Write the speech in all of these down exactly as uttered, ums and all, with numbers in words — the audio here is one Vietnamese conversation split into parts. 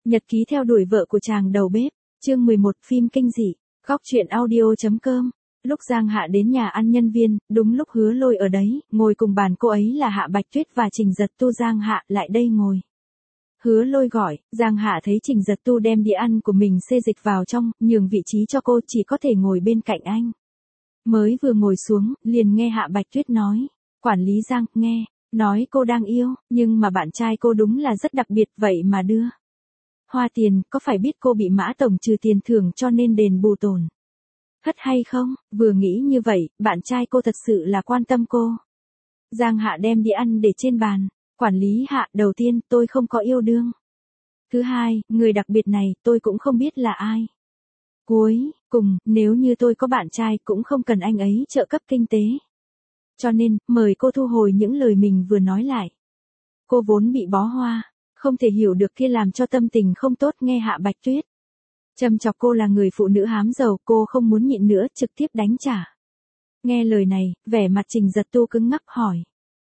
Nhật ký theo đuổi vợ của chàng đầu bếp, chương mười một phim kinh dị, góc truyện audio.com. Lúc Giang Hạ đến nhà ăn nhân viên, đúng lúc Hứa Lôi ở đấy, ngồi cùng bàn cô ấy là Hạ Bạch Tuyết và Trình Giật Tu. Giang Hạ, lại đây ngồi. Hứa Lôi gọi, Giang Hạ thấy Trình Giật Tu đem đĩa ăn của mình xê dịch vào trong, nhường vị trí cho cô, chỉ có thể ngồi bên cạnh anh. Mới vừa ngồi xuống, liền nghe Hạ Bạch Tuyết nói, quản lý Giang, nghe, nói cô đang yêu, nhưng mà bạn trai cô đúng là rất đặc biệt vậy mà đưa hoa tiền, có phải biết cô bị Mã tổng trừ tiền thưởng cho nên đền bù tổn thất hay không? Vừa nghĩ như vậy, bạn trai cô thật sự là quan tâm cô. Giang Hạ đem đĩa ăn để trên bàn, quản lý Hạ, đầu tiên, tôi không có yêu đương. Thứ hai, người đặc biệt này, tôi cũng không biết là ai. Cuối cùng, nếu như tôi có bạn trai cũng không cần anh ấy trợ cấp kinh tế. Cho nên, mời cô thu hồi những lời mình vừa nói lại. Cô vốn bị bó hoa, không thể hiểu được kia làm cho tâm tình không tốt. Nghe Hạ Bạch Tuyết châm chọc cô là người phụ nữ hám giàu, cô không muốn nhịn nữa, trực tiếp đánh trả. Nghe lời này, vẻ mặt Trình Giật Tu cứng ngắc hỏi.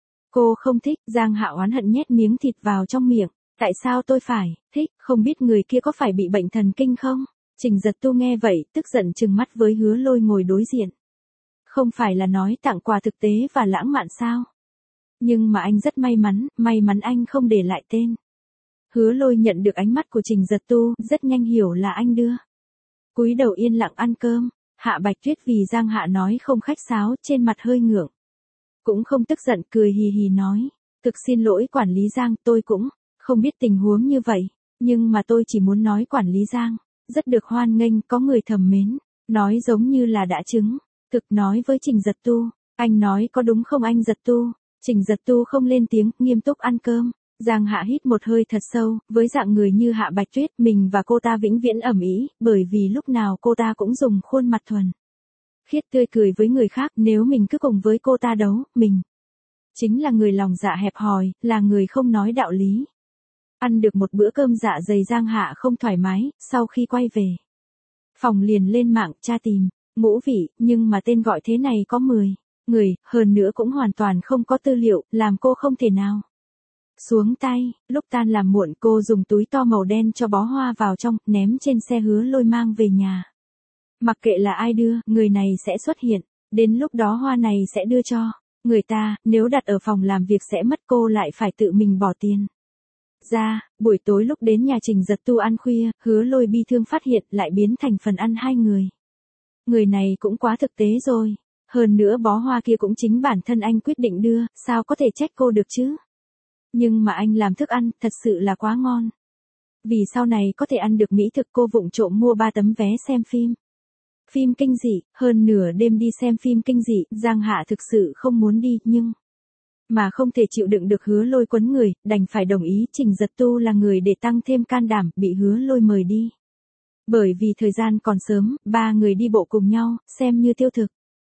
Cô không thích? Giang Hạ oán hận nhét miếng thịt vào trong miệng. Tại sao tôi phải thích? Không biết người kia có phải bị bệnh thần kinh không? Trình Giật Tu nghe vậy, tức giận trừng mắt với Hứa Lôi ngồi đối diện. Không phải là nói tặng quà thực tế và lãng mạn sao? Nhưng mà anh rất may mắn, may mắn anh không để lại tên. Hứa Lôi nhận được ánh mắt của Trình Giật Tu, rất nhanh hiểu là anh đưa. Cúi đầu yên lặng ăn cơm. Hạ Bạch Tuyết vì Giang Hạ nói không khách sáo, trên mặt hơi ngượng. Cũng không tức giận, cười hì hì nói. Thực xin lỗi quản lý Giang, tôi cũng không biết tình huống như vậy. Nhưng mà tôi chỉ muốn nói quản lý Giang rất được hoan nghênh, có người thầm mến. Nói giống như là đã chứng. Thực nói với Trình Giật Tu. Anh nói có đúng không anh Giật Tu? Trình Giật Tu không lên tiếng, nghiêm túc ăn cơm. Giang Hạ hít một hơi thật sâu, với dạng người như Hạ Bạch Tuyết, mình và cô ta vĩnh viễn ầm ĩ, bởi vì lúc nào cô ta cũng dùng khuôn mặt thuần khiết tươi cười với người khác, nếu mình cứ cùng với cô ta đấu, mình chính là người lòng dạ hẹp hòi, là người không nói đạo lý. Ăn được một bữa cơm dạ dày, Giang Hạ không thoải mái, sau khi quay về phòng liền lên mạng tra tìm ngũ vị, nhưng mà tên gọi thế này có mười người, hơn nữa cũng hoàn toàn không có tư liệu, làm cô không thể nào xuống tay. Lúc tan làm muộn, cô dùng túi to màu đen cho bó hoa vào trong, ném trên xe Hứa Lôi mang về nhà. Mặc kệ là ai đưa, người này sẽ xuất hiện. Đến lúc đó hoa này sẽ đưa cho người ta, nếu đặt ở phòng làm việc sẽ mất, cô lại phải tự mình bỏ tiền ra. Buổi tối lúc đến nhà Trình Giật Tu ăn khuya, Hứa Lôi bi thương phát hiện lại biến thành phần ăn hai người. Người này cũng quá thực tế rồi. Hơn nữa bó hoa kia cũng chính bản thân anh quyết định đưa, sao có thể trách cô được chứ? Nhưng mà anh làm thức ăn, thật sự là quá ngon. Vì sau này có thể ăn được mỹ thực, cô vụng trộm mua ba tấm vé xem phim. Phim kinh dị, hơn nửa đêm đi xem phim kinh dị, Giang Hạ thực sự không muốn đi, nhưng mà không thể chịu đựng được Hứa Lôi quấn người, đành phải đồng ý. Trình Giật Tu là người để tăng thêm can đảm, bị Hứa Lôi mời đi. Bởi vì thời gian còn sớm, ba người đi bộ cùng nhau, xem như tiêu thực.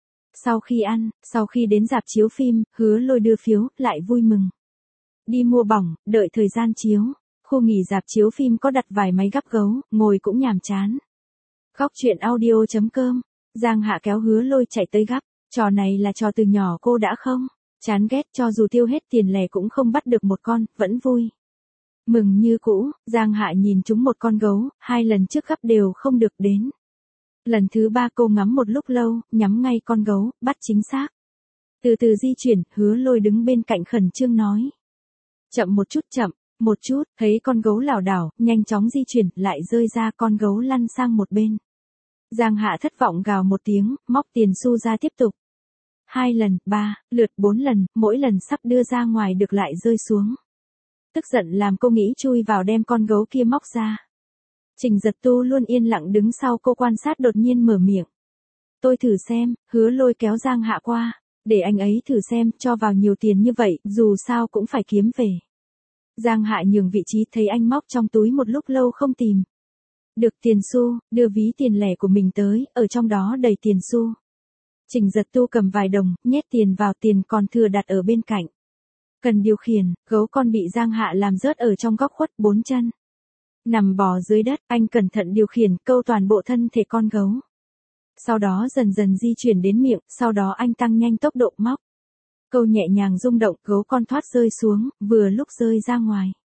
Sau khi ăn, sau khi đến rạp chiếu phim, Hứa Lôi đưa phiếu, lại vui mừng đi mua bỏng, đợi thời gian chiếu. Khu nghỉ rạp chiếu phim có đặt vài máy gắp gấu, ngồi cũng nhàm chán. Góc truyện audio.com. Giang Hạ kéo Hứa Lôi chạy tới gắp. Trò này là trò từ nhỏ cô đã không chán ghét, cho dù tiêu hết tiền lẻ cũng không bắt được một con, vẫn vui mừng như cũ. Giang Hạ nhìn chúng một con gấu, hai lần trước gắp đều không được đến. Lần thứ ba cô ngắm một lúc lâu, nhắm ngay con gấu, bắt chính xác. Từ từ di chuyển, Hứa Lôi đứng bên cạnh khẩn trương nói. Chậm một chút, chậm một chút, thấy con gấu lảo đảo, nhanh chóng di chuyển, lại rơi ra, con gấu lăn sang một bên. Giang Hạ thất vọng gào một tiếng, móc tiền xu ra tiếp tục. Hai lần, ba, lượt bốn lần, mỗi lần sắp đưa ra ngoài được lại rơi xuống. Tức giận làm cô nghĩ chui vào đem con gấu kia móc ra. Trình Giật Tu luôn yên lặng đứng sau cô quan sát, đột nhiên mở miệng. Tôi thử xem. Hứa Lôi kéo Giang Hạ qua. Để anh ấy thử xem, cho vào nhiều tiền như vậy, dù sao cũng phải kiếm về. Giang Hạ nhường vị trí, thấy anh móc trong túi một lúc lâu không tìm được tiền xu, đưa ví tiền lẻ của mình tới, ở trong đó đầy tiền xu. Trình Giật Tu cầm vài đồng, nhét tiền vào, tiền còn thừa đặt ở bên cạnh. Cần điều khiển, gấu con bị Giang Hạ làm rớt ở trong góc khuất, bốn chân nằm bò dưới đất, anh cẩn thận điều khiển, câu toàn bộ thân thể con gấu. Sau đó dần dần di chuyển đến miệng, sau đó anh tăng nhanh tốc độ móc. Câu nhẹ nhàng rung động, gấu con thoát rơi xuống, vừa lúc rơi ra ngoài.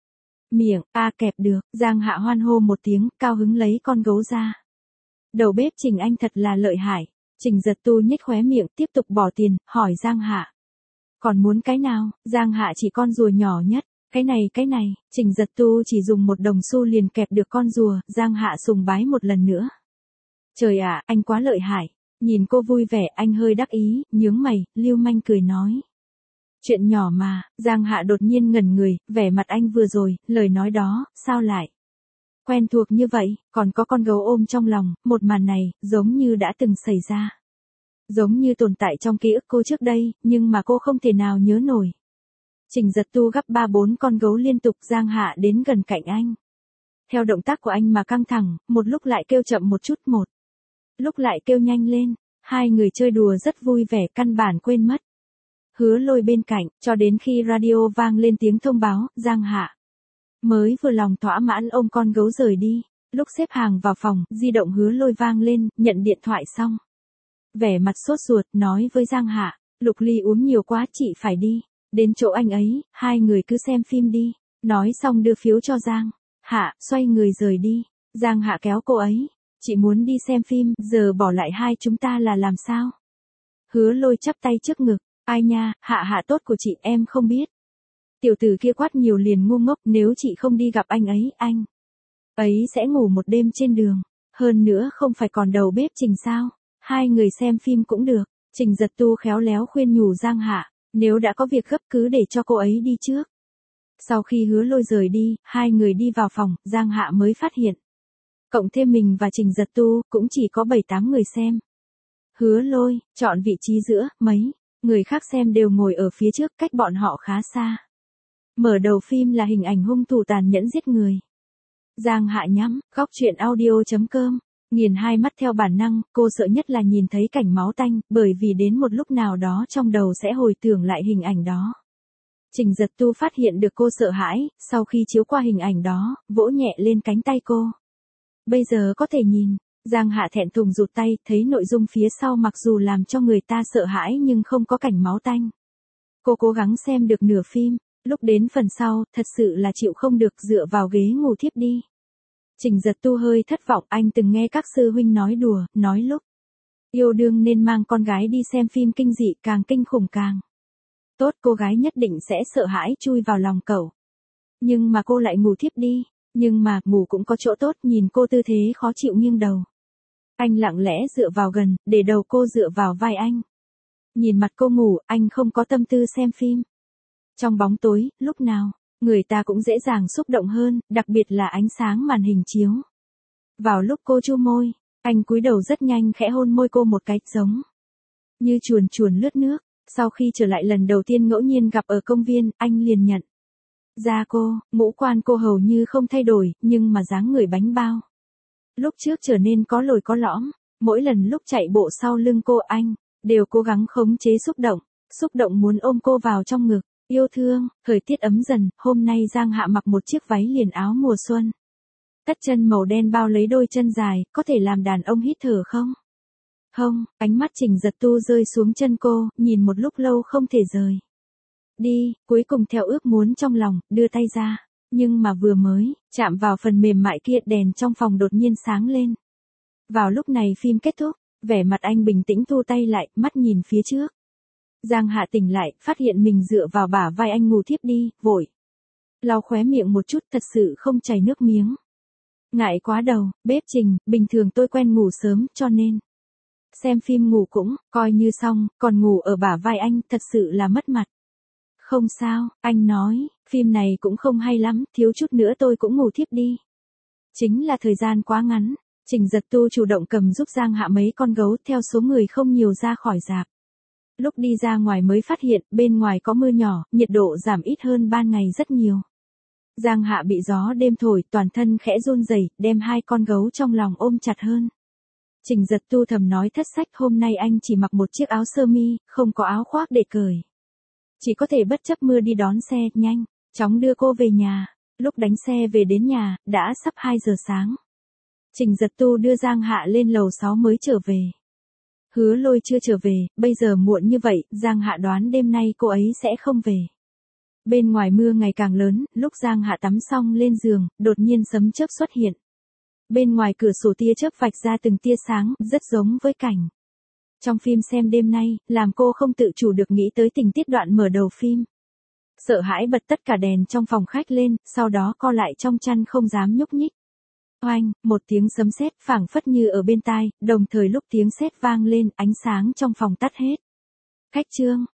Miệng, a kẹp được, Giang Hạ hoan hô một tiếng, cao hứng lấy con gấu ra. Đầu bếp Trình anh thật là lợi hại. Trình Giật Tu nhếch khóe miệng tiếp tục bỏ tiền, hỏi Giang Hạ. Còn muốn cái nào? Giang Hạ chỉ con rùa nhỏ nhất. Cái này cái này, Trình Giật Tu chỉ dùng một đồng xu liền kẹp được con rùa, Giang Hạ sùng bái một lần nữa. Trời ạ, anh quá lợi hại. Nhìn cô vui vẻ, anh hơi đắc ý, nhướng mày, lưu manh cười nói. Chuyện nhỏ mà, Giang Hạ đột nhiên ngẩn người, vẻ mặt anh vừa rồi, lời nói đó, sao lại? Quen thuộc như vậy, còn có con gấu ôm trong lòng, một màn này, giống như đã từng xảy ra. Giống như tồn tại trong ký ức cô trước đây, nhưng mà cô không thể nào nhớ nổi. Trình Giật Tu gắp ba bốn con gấu liên tục, Giang Hạ đến gần cạnh anh. Theo động tác của anh mà căng thẳng, một lúc lại kêu chậm một chút một. Lúc lại kêu nhanh lên, hai người chơi đùa rất vui vẻ, căn bản quên mất. Hứa Lôi bên cạnh, cho đến khi radio vang lên tiếng thông báo, Giang Hạ mới vừa lòng thỏa mãn ôm con gấu rời đi. Lúc xếp hàng vào phòng, di động Hứa Lôi vang lên, nhận điện thoại xong. Vẻ mặt sốt ruột, nói với Giang Hạ, Lục Ly uống nhiều quá, chị phải đi. Đến chỗ anh ấy, hai người cứ xem phim đi. Nói xong đưa phiếu cho Giang Hạ, xoay người rời đi. Giang Hạ kéo cô ấy. Chị muốn đi xem phim, giờ bỏ lại hai chúng ta là làm sao? Hứa Lôi chắp tay trước ngực. Ai nha, Hạ Hạ tốt của chị em không biết. Tiểu tử kia quát nhiều liền ngu ngốc, nếu chị không đi gặp anh ấy, anh ấy sẽ ngủ một đêm trên đường. Hơn nữa không phải còn đầu bếp Trình sao? Hai người xem phim cũng được. Trình Giật Tu khéo léo khuyên nhủ Giang Hạ, nếu đã có việc gấp cứ để cho cô ấy đi trước. Sau khi Hứa Lôi rời đi, hai người đi vào phòng, Giang Hạ mới phát hiện. Cộng thêm mình và Trình Giật Tu, cũng chỉ có bảy tám người xem. Hứa Lôi, chọn vị trí giữa, mấy người khác xem đều ngồi ở phía trước, cách bọn họ khá xa. Mở đầu phim là hình ảnh hung thủ tàn nhẫn giết người. Giang Hạ nhắm, góc truyện audio.com. Nghiền hai mắt theo bản năng, cô sợ nhất là nhìn thấy cảnh máu tanh, bởi vì đến một lúc nào đó trong đầu sẽ hồi tưởng lại hình ảnh đó. Trình Giật Tu phát hiện được cô sợ hãi, sau khi chiếu qua hình ảnh đó, vỗ nhẹ lên cánh tay cô. Bây giờ có thể nhìn. Giang Hạ thẹn thùng rụt tay, thấy nội dung phía sau mặc dù làm cho người ta sợ hãi nhưng không có cảnh máu tanh. Cô cố gắng xem được nửa phim, lúc đến phần sau, thật sự là chịu không được, dựa vào ghế ngủ thiếp đi. Trình Giật Tu hơi thất vọng, anh từng nghe các sư huynh nói đùa, nói lúc yêu đương nên mang con gái đi xem phim kinh dị, càng kinh khủng càng tốt, cô gái nhất định sẽ sợ hãi chui vào lòng cậu. Nhưng mà cô lại ngủ thiếp đi, nhưng mà ngủ cũng có chỗ tốt, nhìn cô tư thế khó chịu nghiêng đầu. Anh lặng lẽ dựa vào gần, để đầu cô dựa vào vai anh. Nhìn mặt cô ngủ, anh không có tâm tư xem phim. Trong bóng tối, lúc nào, người ta cũng dễ dàng xúc động hơn, đặc biệt là ánh sáng màn hình chiếu. Vào lúc cô chu môi, anh cúi đầu rất nhanh khẽ hôn môi cô một cái, giống như chuồn chuồn lướt nước. Sau khi trở lại lần đầu tiên ngẫu nhiên gặp ở công viên, anh liền nhận ra cô, ngũ quan cô hầu như không thay đổi, nhưng mà dáng người bánh bao. Lúc trước trở nên có lồi có lõm, mỗi lần lúc chạy bộ sau lưng cô anh, đều cố gắng khống chế xúc động, xúc động muốn ôm cô vào trong ngực, yêu thương. Thời tiết ấm dần, hôm nay Giang Hạ mặc một chiếc váy liền áo mùa xuân. Tất chân màu đen bao lấy đôi chân dài, có thể làm đàn ông hít thở không? Không, ánh mắt Trình Giật Tu rơi xuống chân cô, nhìn một lúc lâu không thể rời đi, cuối cùng theo ước muốn trong lòng, đưa tay ra. Nhưng mà vừa mới chạm vào phần mềm mại kia, đèn trong phòng đột nhiên sáng lên. Vào lúc này phim kết thúc, vẻ mặt anh bình tĩnh thu tay lại, mắt nhìn phía trước. Giang Hạ tỉnh lại, phát hiện mình dựa vào bả vai anh ngủ thiếp đi, vội lau khóe miệng một chút, thật sự không chảy nước miếng. Ngại quá đầu, bếp Trình, bình thường tôi quen ngủ sớm, cho nên xem phim ngủ cũng coi như xong, còn ngủ ở bả vai anh, thật sự là mất mặt. Không sao, anh nói, phim này cũng không hay lắm, thiếu chút nữa tôi cũng ngủ thiếp đi. Chính là thời gian quá ngắn. Trình Giật Tu chủ động cầm giúp Giang Hạ mấy con gấu, theo số người không nhiều ra khỏi rạp. Lúc đi ra ngoài mới phát hiện, bên ngoài có mưa nhỏ, nhiệt độ giảm ít hơn ban ngày rất nhiều. Giang Hạ bị gió đêm thổi, toàn thân khẽ run rẩy, đem hai con gấu trong lòng ôm chặt hơn. Trình Giật Tu thầm nói thất sách, hôm nay anh chỉ mặc một chiếc áo sơ mi, không có áo khoác để cởi. Chỉ có thể bất chấp mưa đi đón xe, nhanh chóng đưa cô về nhà. Lúc đánh xe về đến nhà, đã sắp hai giờ sáng. Trình Giật Tu đưa Giang Hạ lên lầu sáu mới trở về. Hứa Lôi chưa trở về, bây giờ muộn như vậy, Giang Hạ đoán đêm nay cô ấy sẽ không về. Bên ngoài mưa ngày càng lớn, lúc Giang Hạ tắm xong lên giường, đột nhiên sấm chớp xuất hiện. Bên ngoài cửa sổ tia chớp vạch ra từng tia sáng, rất giống với cảnh trong phim xem đêm nay, làm cô không tự chủ được nghĩ tới tình tiết đoạn mở đầu phim. Sợ hãi bật tất cả đèn trong phòng khách lên, sau đó co lại trong chăn không dám nhúc nhích. Oanh, một tiếng sấm sét phảng phất như ở bên tai, đồng thời lúc tiếng sét vang lên, ánh sáng trong phòng tắt hết. Khách Trương,